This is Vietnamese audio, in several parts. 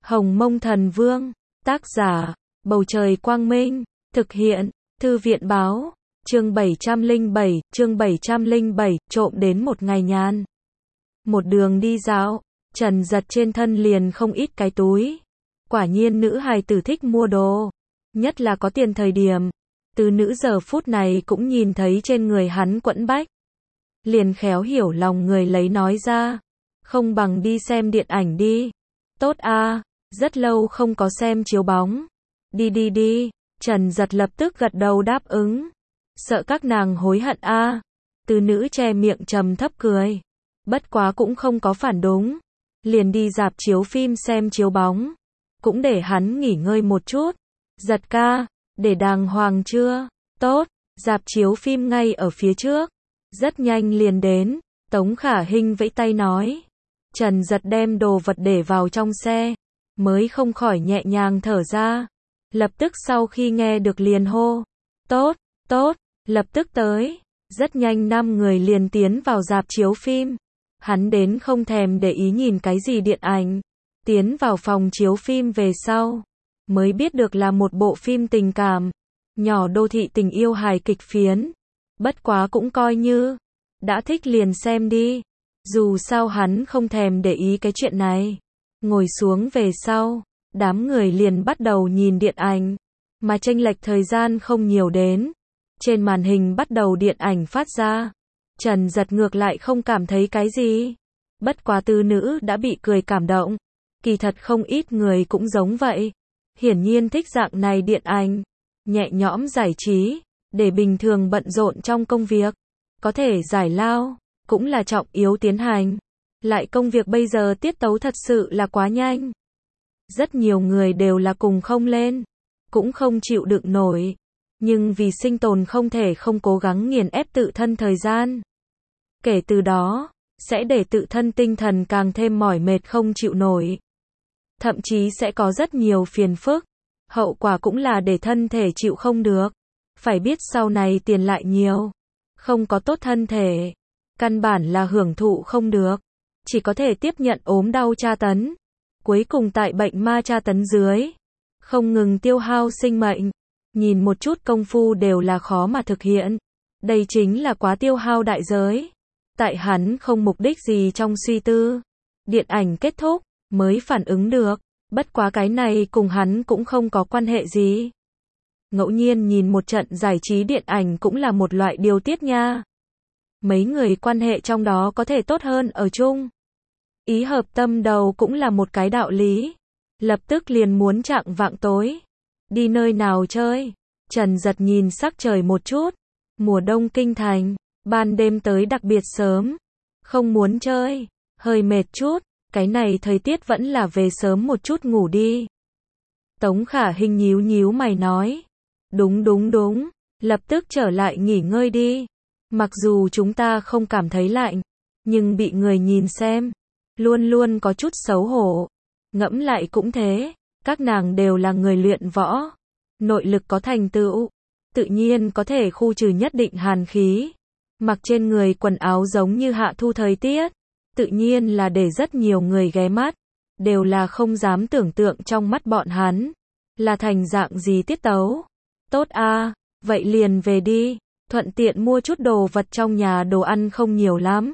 Hồng Mông Thần Vương, tác giả, Bầu Trời Quang Minh, thực hiện, Thư viện Báo, chương 707, trộm đến một ngày nhàn. Một đường đi dạo, Trần Giật trên thân liền không ít cái túi. Quả nhiên nữ hài tử thích mua đồ, nhất là có tiền thời điểm. Từ nữ giờ phút này cũng nhìn thấy trên người hắn quẫn bách. Liền khéo hiểu lòng người lấy nói ra, không bằng đi xem điện ảnh đi. Tốt a, rất lâu không có xem chiếu bóng. Đi, Trần Giật lập tức gật đầu đáp ứng. Sợ các nàng hối hận a. Từ nữ che miệng trầm thấp cười. Bất quá cũng không có phản đúng. Liền đi rạp chiếu phim xem chiếu bóng. Cũng để hắn nghỉ ngơi một chút. Giật ca, để đàng hoàng chưa? Tốt, rạp chiếu phim ngay ở phía trước. Rất nhanh liền đến, Tống Khả Hinh vẫy tay nói. Trần Giật đem đồ vật để vào trong xe, mới không khỏi nhẹ nhàng thở ra. Lập tức sau khi nghe được liền hô. Tốt, lập tức tới. Rất nhanh 5 người liền tiến vào rạp chiếu phim. Hắn đến không thèm để ý nhìn cái gì điện ảnh. Tiến vào phòng chiếu phim về sau, mới biết được là một bộ phim tình cảm. Nhỏ đô thị tình yêu hài kịch phiến. Bất quá cũng coi như, đã thích liền xem đi. Dù sao hắn không thèm để ý cái chuyện này. Ngồi xuống về sau, đám người liền bắt đầu nhìn điện ảnh. Mà chênh lệch thời gian không nhiều đến. Trên màn hình bắt đầu điện ảnh phát ra. Trần Giật ngược lại không cảm thấy cái gì. Bất quá từ nữ đã bị cười cảm động. Kỳ thật không ít người cũng giống vậy. Hiển nhiên thích dạng này điện ảnh. Nhẹ nhõm giải trí. Để bình thường bận rộn trong công việc. Có thể giải lao. Cũng là trọng yếu tiến hành. Lại công việc bây giờ tiết tấu thật sự là quá nhanh. Rất nhiều người đều là cùng không lên. Cũng không chịu đựng nổi. Nhưng vì sinh tồn không thể không cố gắng nghiền ép tự thân thời gian. Kể từ đó, sẽ để tự thân tinh thần càng thêm mỏi mệt không chịu nổi. Thậm chí sẽ có rất nhiều phiền phức. Hậu quả cũng là để thân thể chịu không được. Phải biết sau này tiền lại nhiều. Không có tốt thân thể. Căn bản là hưởng thụ không được. Chỉ có thể tiếp nhận ốm đau tra tấn. Cuối cùng tại bệnh ma tra tấn dưới. Không ngừng tiêu hao sinh mệnh. Nhìn một chút công phu đều là khó mà thực hiện. Đây chính là quá tiêu hao đại giới. Tại hắn không mục đích gì trong suy tư. Điện ảnh kết thúc, mới phản ứng được. Bất quá cái này cùng hắn cũng không có quan hệ gì. Ngẫu nhiên nhìn một trận giải trí điện ảnh cũng là một loại điều tiết nha. Mấy người quan hệ trong đó có thể tốt hơn ở chung. Ý hợp tâm đầu cũng là một cái đạo lý. Lập tức liền muốn chạng vạng tối. Đi nơi nào chơi? Trần Giật nhìn sắc trời một chút. Mùa đông kinh thành, ban đêm tới đặc biệt sớm. Không muốn chơi, hơi mệt chút. Cái này thời tiết vẫn là về sớm một chút ngủ đi. Tống Khả Hinh nhíu mày nói. Đúng. Lập tức trở lại nghỉ ngơi đi. Mặc dù chúng ta không cảm thấy lạnh, nhưng bị người nhìn xem, luôn có chút xấu hổ. Ngẫm lại cũng thế, các nàng đều là người luyện võ, nội lực có thành tựu, tự nhiên có thể khu trừ nhất định hàn khí. Mặc trên người quần áo giống như hạ thu thời tiết, tự nhiên là để rất nhiều người ghé mắt, đều là không dám tưởng tượng trong mắt bọn hắn, là thành dạng gì tiết tấu. Tốt a, vậy liền về đi, thuận tiện mua chút đồ vật trong nhà, đồ ăn không nhiều lắm.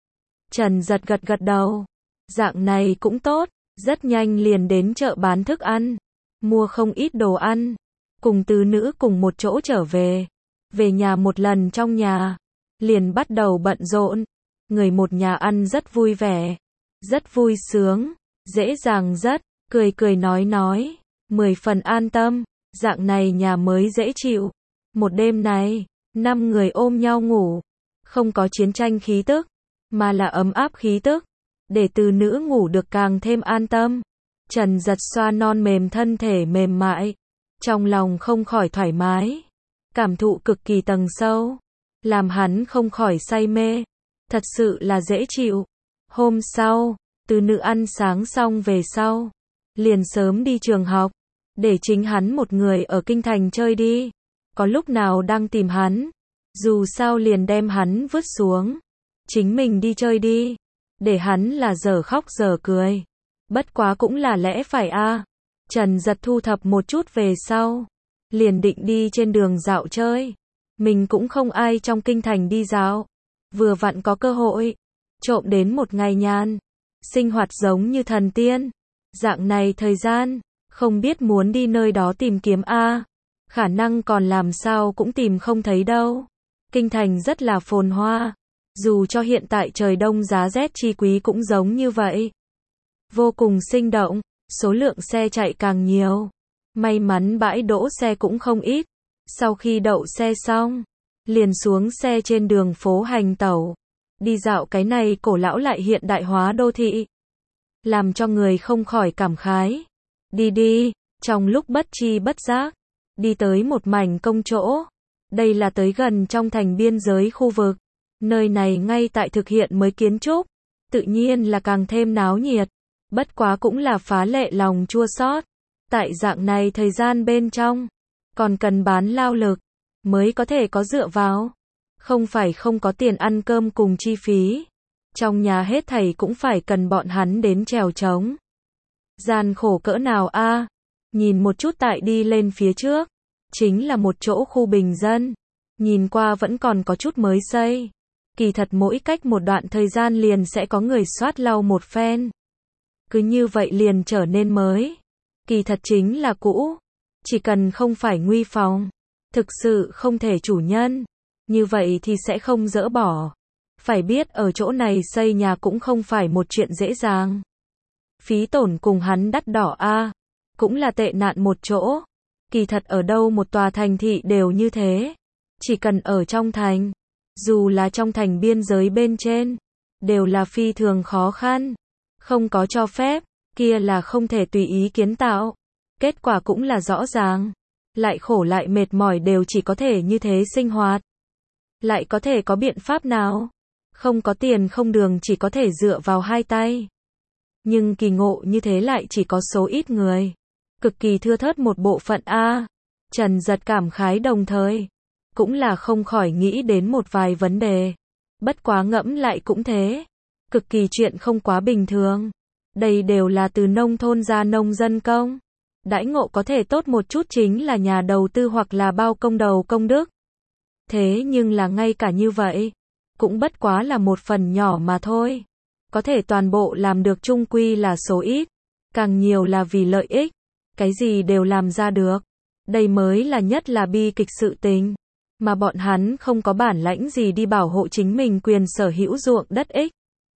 Trần Giật gật đầu, dạng này cũng tốt, rất nhanh liền đến chợ bán thức ăn, mua không ít đồ ăn, cùng từ nữ cùng một chỗ trở về. Về nhà một lần trong nhà, liền bắt đầu bận rộn, người một nhà ăn rất vui vẻ, rất vui sướng, dễ dàng rất, cười nói, 10 phần an tâm, dạng này nhà mới dễ chịu. Một đêm này, 5 người ôm nhau ngủ, không có chiến tranh khí tức, mà là ấm áp khí tức, để từ nữ ngủ được càng thêm an tâm. Trần Giật xoa non mềm thân thể mềm mại, trong lòng không khỏi thoải mái, cảm thụ cực kỳ tầng sâu, làm hắn không khỏi say mê, thật sự là dễ chịu. Hôm sau, từ nữ ăn sáng xong về sau, liền sớm đi trường học, để chính hắn một người ở kinh thành chơi đi. Có lúc nào đang tìm hắn, dù sao liền đem hắn vứt xuống, chính mình đi chơi đi, để hắn là giờ khóc giờ cười. Bất quá cũng là lẽ phải a. Trần Giật thu thập một chút về sau, liền định đi trên đường dạo chơi. Mình cũng không ai trong kinh thành đi dạo, vừa vặn có cơ hội, trộm đến một ngày nhàn, sinh hoạt giống như thần tiên. Dạng này thời gian, không biết muốn đi nơi đó tìm kiếm a, khả năng còn làm sao cũng tìm không thấy đâu. Kinh thành rất là phồn hoa, dù cho hiện tại trời đông giá rét chi quý cũng giống như vậy. Vô cùng sinh động, số lượng xe chạy càng nhiều. May mắn bãi đỗ xe cũng không ít. Sau khi đậu xe xong, liền xuống xe trên đường phố hành tẩu, đi dạo cái này cổ lão lại hiện đại hóa đô thị, làm cho người không khỏi cảm khái. Đi đi, trong lúc bất tri bất giác, đi tới một mảnh công chỗ. Đây là tới gần trong thành biên giới khu vực. Nơi này ngay tại thực hiện mới kiến trúc, tự nhiên là càng thêm náo nhiệt. Bất quá cũng là phá lệ lòng chua xót. Tại dạng này thời gian bên trong, còn cần bán lao lực, mới có thể có dựa vào. Không phải không có tiền ăn cơm cùng chi phí. Trong nhà hết thảy cũng phải cần bọn hắn đến trèo trống. Gian khổ cỡ nào a? Nhìn một chút tại đi lên phía trước, chính là một chỗ khu bình dân. Nhìn qua vẫn còn có chút mới xây. Kỳ thật mỗi cách một đoạn thời gian liền sẽ có người soát lau một phen. Cứ như vậy liền trở nên mới. Kỳ thật chính là cũ. Chỉ cần không phải nguy phòng, thực sự không thể chủ nhân, như vậy thì sẽ không dỡ bỏ. Phải biết ở chỗ này xây nhà cũng không phải một chuyện dễ dàng. Phí tổn cùng hắn đắt đỏ a, cũng là tệ nạn một chỗ. Kỳ thật ở đâu một tòa thành thị đều như thế. Chỉ cần ở trong thành, dù là trong thành biên giới bên trên, đều là phi thường khó khăn. Không có cho phép, kia là không thể tùy ý kiến tạo. Kết quả cũng là rõ ràng. Lại khổ lại mệt mỏi đều chỉ có thể như thế sinh hoạt. Lại có thể có biện pháp nào? Không có tiền không đường, chỉ có thể dựa vào hai tay. Nhưng kỳ ngộ như thế lại chỉ có số ít người. Cực kỳ thưa thớt một bộ phận a. Trần Giật cảm khái đồng thời, cũng là không khỏi nghĩ đến một vài vấn đề. Bất quá ngẫm lại cũng thế. Cực kỳ chuyện không quá bình thường. Đây đều là từ nông thôn ra nông dân công. Đãi ngộ có thể tốt một chút chính là nhà đầu tư hoặc là bao công đầu công đức. Thế nhưng là ngay cả như vậy, cũng bất quá là một phần nhỏ mà thôi. Có thể toàn bộ làm được chung quy là số ít. Càng nhiều là vì lợi ích. Cái gì đều làm ra được. Đây mới là nhất là bi kịch sự tình. Mà bọn hắn không có bản lãnh gì đi bảo hộ chính mình quyền sở hữu ruộng đất ích.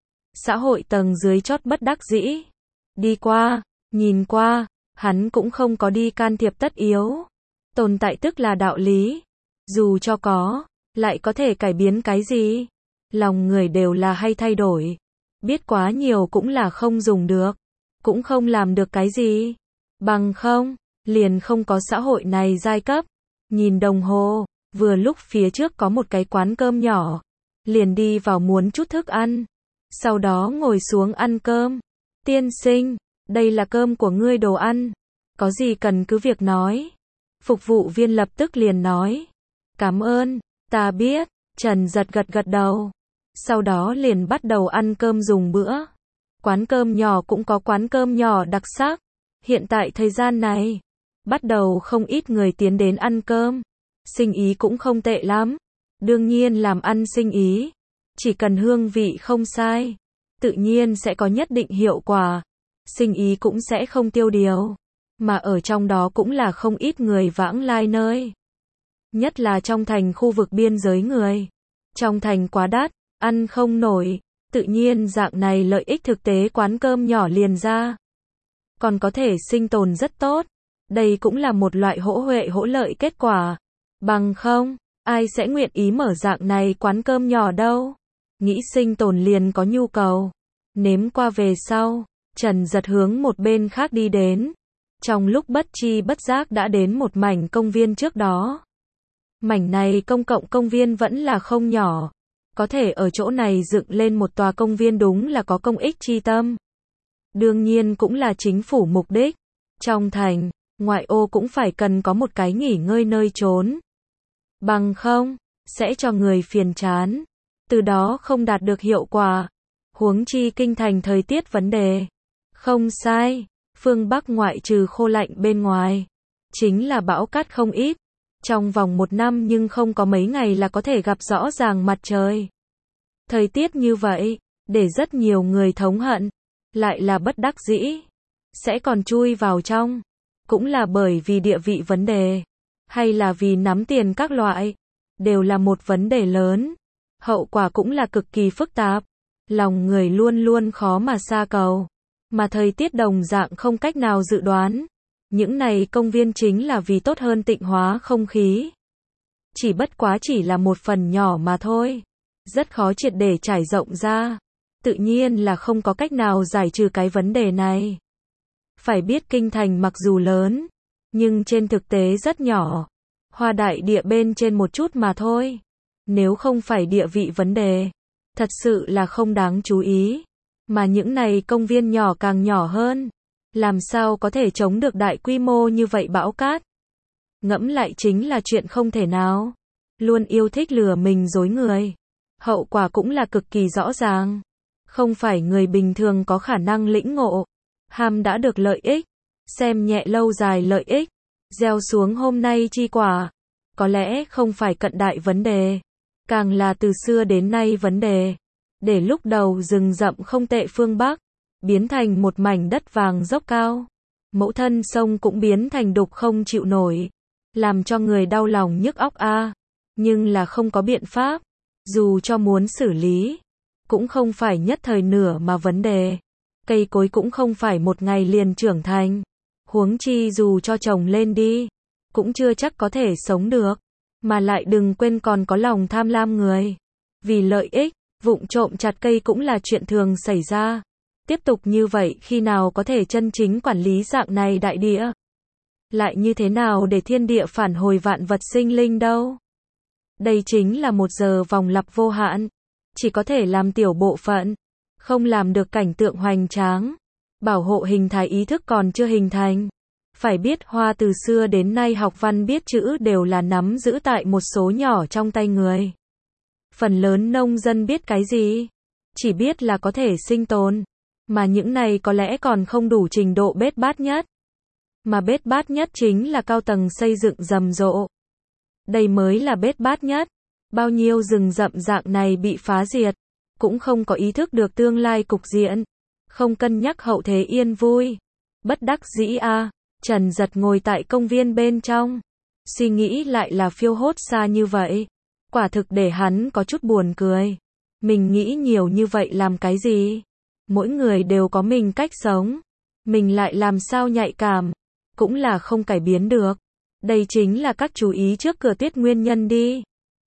Xã hội tầng dưới chót bất đắc dĩ. Đi qua, nhìn qua, hắn cũng không có đi can thiệp tất yếu. Tồn tại tức là đạo lý. Dù cho có, lại có thể cải biến cái gì? Lòng người đều là hay thay đổi. Biết quá nhiều cũng là không dùng được. Cũng không làm được cái gì. Bằng không, liền không có xã hội này giai cấp. Nhìn đồng hồ, vừa lúc phía trước có một cái quán cơm nhỏ. Liền đi vào muốn chút thức ăn. Sau đó ngồi xuống ăn cơm. Tiên sinh, đây là cơm của ngươi đồ ăn. Có gì cần cứ việc nói. Phục vụ viên lập tức liền nói. Cảm ơn, ta biết. Trần Giật gật gật đầu. Sau đó liền bắt đầu ăn cơm dùng bữa. Quán cơm nhỏ cũng có quán cơm nhỏ đặc sắc. Hiện tại thời gian này, bắt đầu không ít người tiến đến ăn cơm. Sinh ý cũng không tệ lắm. Đương nhiên làm ăn sinh ý, chỉ cần hương vị không sai, tự nhiên sẽ có nhất định hiệu quả. Sinh ý cũng sẽ không tiêu điều. Mà ở trong đó cũng là không ít người vãng lai nơi. Nhất là trong thành khu vực biên giới người. Trong thành quá đắt, ăn không nổi. Tự nhiên dạng này lợi ích thực tế quán cơm nhỏ liền ra. Còn có thể sinh tồn rất tốt. Đây cũng là một loại hỗ huệ hỗ lợi kết quả. Bằng không, ai sẽ nguyện ý mở dạng này quán cơm nhỏ đâu. Nghĩ sinh tồn liền có nhu cầu. Nếm qua về sau, Trần Giật hướng một bên khác đi đến. Trong lúc bất tri bất giác đã đến một mảnh công viên trước đó. Mảnh này công cộng công viên vẫn là không nhỏ. Có thể ở chỗ này dựng lên một tòa công viên đúng là có công ích chi tâm. Đương nhiên cũng là chính phủ mục đích. Trong thành, ngoại ô cũng phải cần có một cái nghỉ ngơi nơi trốn. Bằng không, sẽ cho người phiền chán. Từ đó không đạt được hiệu quả. Huống chi kinh thành thời tiết vấn đề. Không sai, phương Bắc ngoại trừ khô lạnh bên ngoài, chính là bão cát không ít. Trong vòng 1 năm nhưng không có mấy ngày là có thể gặp rõ ràng mặt trời. Thời tiết như vậy, để rất nhiều người thống hận, lại là bất đắc dĩ, sẽ còn chui vào trong. Cũng là bởi vì địa vị vấn đề, hay là vì nắm tiền các loại, đều là một vấn đề lớn. Hậu quả cũng là cực kỳ phức tạp, lòng người luôn luôn khó mà xa cầu, mà thời tiết đồng dạng không cách nào dự đoán. Những này công viên chính là vì tốt hơn tịnh hóa không khí. Chỉ bất quá chỉ là một phần nhỏ mà thôi, rất khó triệt để trải rộng ra. Tự nhiên là không có cách nào giải trừ cái vấn đề này. Phải biết kinh thành mặc dù lớn, nhưng trên thực tế rất nhỏ. Hoa đại địa bên trên một chút mà thôi. Nếu không phải địa vị vấn đề, thật sự là không đáng chú ý. Mà những này công viên nhỏ càng nhỏ hơn, làm sao có thể chống được đại quy mô như vậy bão cát. Ngẫm lại chính là chuyện không thể nào. Luôn yêu thích lừa mình dối người. Hậu quả cũng là cực kỳ rõ ràng. Không phải người bình thường có khả năng lĩnh ngộ. Ham đã được lợi ích, xem nhẹ lâu dài lợi ích, gieo xuống hôm nay chi quả. Có lẽ không phải cận đại vấn đề, càng là từ xưa đến nay vấn đề. Để lúc đầu rừng rậm không tệ phương Bắc, biến thành một mảnh đất vàng dốc cao. Mẫu thân sông cũng biến thành đục không chịu nổi, làm cho người đau lòng nhức óc a. Nhưng là không có biện pháp, dù cho muốn xử lý, cũng không phải nhất thời nửa mà vấn đề. Cây cối cũng không phải một ngày liền trưởng thành. Huống chi dù cho trồng lên đi, cũng chưa chắc có thể sống được. Mà lại đừng quên còn có lòng tham lam người. Vì lợi ích, vụng trộm chặt cây cũng là chuyện thường xảy ra. Tiếp tục như vậy khi nào có thể chân chính quản lý dạng này đại địa? Lại như thế nào để thiên địa phản hồi vạn vật sinh linh đâu? Đây chính là một giờ vòng lặp vô hạn. Chỉ có thể làm tiểu bộ phận, không làm được cảnh tượng hoành tráng. Bảo hộ hình thái ý thức còn chưa hình thành. Phải biết Hoa từ xưa đến nay học văn biết chữ đều là nắm giữ tại một số nhỏ trong tay người. Phần lớn nông dân biết cái gì? Chỉ biết là có thể sinh tồn. Mà những này có lẽ còn không đủ trình độ bết bát nhất. Mà bết bát nhất chính là cao tầng xây dựng rầm rộ. Đây mới là bết bát nhất. Bao nhiêu rừng rậm dạng này bị phá diệt, cũng không có ý thức được tương lai cục diện, không cân nhắc hậu thế yên vui. Bất đắc dĩ a. Trần Giật ngồi tại công viên bên trong, suy nghĩ lại là phiêu hốt xa như vậy, quả thực để hắn có chút buồn cười. Mình nghĩ nhiều như vậy làm cái gì? Mỗi người đều có mình cách sống, mình lại làm sao nhạy cảm, cũng là không cải biến được. Đây chính là các chú ý trước cửa tiết nguyên nhân đi.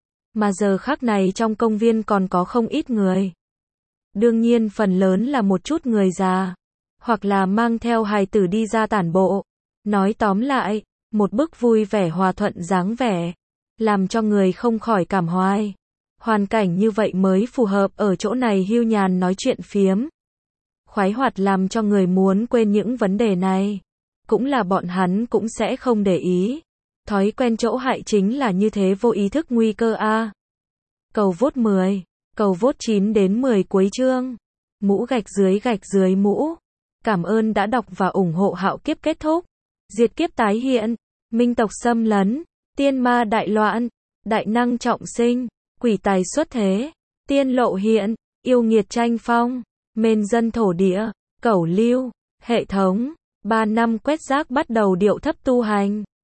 Mà giờ khắc này trong công viên còn có không ít người. Đương nhiên phần lớn là một chút người già, hoặc là mang theo hài tử đi ra tản bộ. Nói tóm lại, một bức vui vẻ hòa thuận dáng vẻ, làm cho người không khỏi cảm hoài. Hoàn cảnh như vậy mới phù hợp ở chỗ này hưu nhàn nói chuyện phiếm. Khoái hoạt làm cho người muốn quên những vấn đề này. Cũng là bọn hắn cũng sẽ không để ý. Thói quen chỗ hại chính là như thế vô ý thức nguy cơ a. Cầu vote 10, cầu vote 9 đến 10 cuối chương. Mũ gạch dưới mũ. Cảm ơn đã đọc và ủng hộ Hạo Kiếp kết thúc. Diệt kiếp tái hiện, minh tộc xâm lấn, tiên ma đại loạn, đại năng trọng sinh, quỷ tài xuất thế, tiên lộ hiện, yêu nghiệt tranh phong, mên dân thổ địa, cẩu lưu, hệ thống, 3 năm quét rác bắt đầu điệu thấp tu hành.